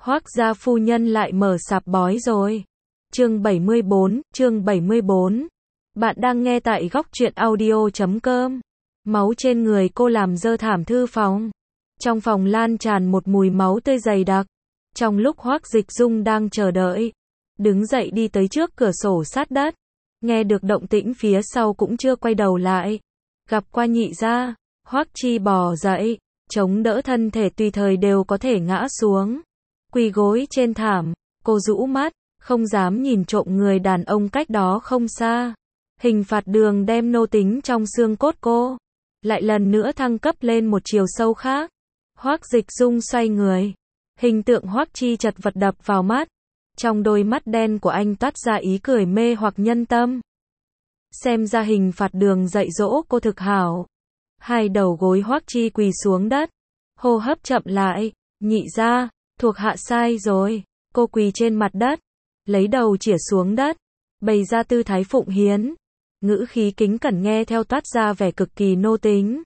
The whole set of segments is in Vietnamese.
Hoác gia phu nhân lại mở sạp bói rồi. Chương 74. Bạn đang nghe tại góc truyện audio.com. Máu trên người cô làm dơ thảm thư phòng. Trong phòng lan tràn một mùi máu tươi dày đặc. Trong lúc Hoác Dịch Dung đang chờ đợi, đứng dậy đi tới trước cửa sổ sát đất. Nghe được động tĩnh phía sau cũng chưa quay đầu lại. Gặp qua nhị gia, Hoác Chi bò dậy, chống đỡ thân thể tùy thời đều có thể ngã xuống. Quỳ gối trên thảm, cô rũ mắt, không dám nhìn trộm người đàn ông cách đó không xa. Hình phạt đường đem nô tính trong xương cốt cô lại lần nữa thăng cấp lên một chiều sâu khác. Hoác Dịch Dung xoay người, hình tượng Hoác Chi chật vật đập vào mắt. Trong đôi mắt đen của anh toát ra ý cười mê hoặc nhân tâm. Xem ra hình phạt đường dạy dỗ cô thực hảo. Hai đầu gối Hoác Chi quỳ xuống đất, hô hấp chậm lại. Nhị gia, thuộc hạ sai rồi. Cô quỳ trên mặt đất, lấy đầu chĩa xuống đất, bày ra tư thái phụng hiến. Ngữ khí kính cẩn nghe theo toát ra vẻ cực kỳ nô tính.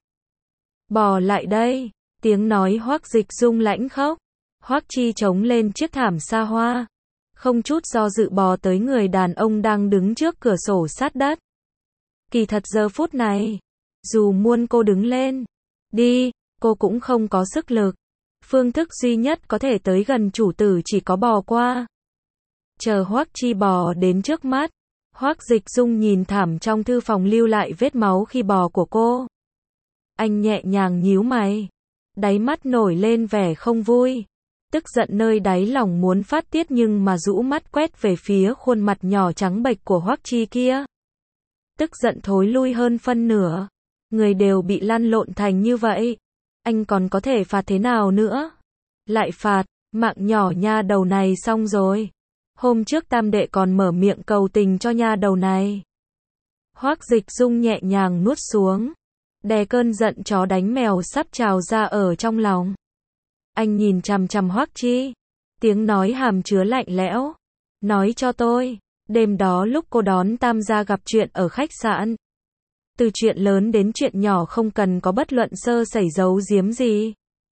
Bò lại đây, tiếng nói Hoác Dịch Dung lãnh khốc. Hoác Chi chống lên chiếc thảm xa hoa, không chút do dự bò tới người đàn ông đang đứng trước cửa sổ sát đất. Kỳ thật giờ phút này, dù muốn cô đứng lên, đi, cô cũng không có sức lực. Phương thức duy nhất có thể tới gần chủ tử chỉ có bò qua. Chờ Hoác Chi bò đến trước mắt, Hoác Dịch Dung nhìn thảm trong thư phòng lưu lại vết máu khi bò của cô. Anh nhẹ nhàng nhíu mày, đáy mắt nổi lên vẻ không vui. Tức giận nơi đáy lòng muốn phát tiết nhưng mà rũ mắt quét về phía khuôn mặt nhỏ trắng bệch của Hoác Chi kia. Tức giận thối lui hơn phân nửa. Người đều bị lăn lộn thành như vậy, anh còn có thể phạt thế nào nữa? Lại phạt, mạng nhỏ nha đầu này xong rồi. Hôm trước tam đệ còn mở miệng cầu tình cho nha đầu này. Hoác Dịch Dung nhẹ nhàng nuốt xuống, đè cơn giận chó đánh mèo sắp trào ra ở trong lòng. Anh nhìn chằm chằm Hoác Chi, tiếng nói hàm chứa lạnh lẽo. Nói cho tôi, đêm đó lúc cô đón tam gia gặp chuyện ở khách sạn, từ chuyện lớn đến chuyện nhỏ không cần có bất luận sơ sẩy giấu giếm gì.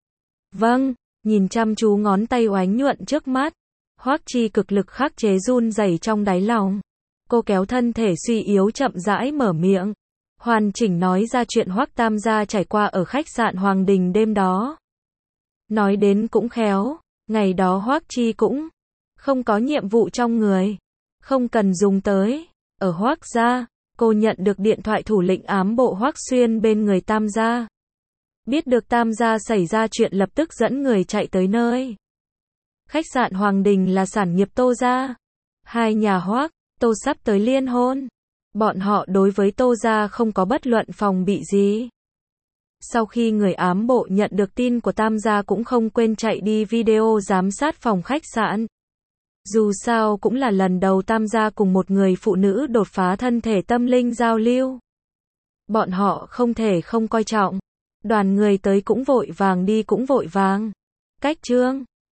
Vâng, nhìn chăm chú ngón tay oánh nhuận trước mắt, Hoác Chi cực lực khắc chế run rẩy trong đáy lòng. Cô kéo thân thể suy yếu chậm rãi mở miệng, hoàn chỉnh nói ra chuyện Hoác tam gia trải qua ở khách sạn Hoàng Đình đêm đó. Nói đến cũng khéo, ngày đó Hoác Chi cũng không có nhiệm vụ trong người, không cần dùng tới. Ở Hoác gia, cô nhận được điện thoại thủ lĩnh ám bộ Hoác Xuyên bên người tam gia. Biết được tam gia xảy ra chuyện lập tức dẫn người chạy tới nơi. Khách sạn Hoàng Đình là sản nghiệp Tô gia. Hai nhà Hoác, Tô sắp tới liên hôn. Bọn họ đối với Tô gia không có bất luận phòng bị gì. Sau khi người ám bộ nhận được tin của tam gia cũng không quên chạy đi video giám sát phòng khách sạn. Dù sao cũng là lần đầu tam gia cùng một người phụ nữ đột phá thân thể tâm linh giao lưu. Bọn họ không thể không coi trọng. Đoàn người tới cũng vội vàng đi cũng vội vàng. Cách chương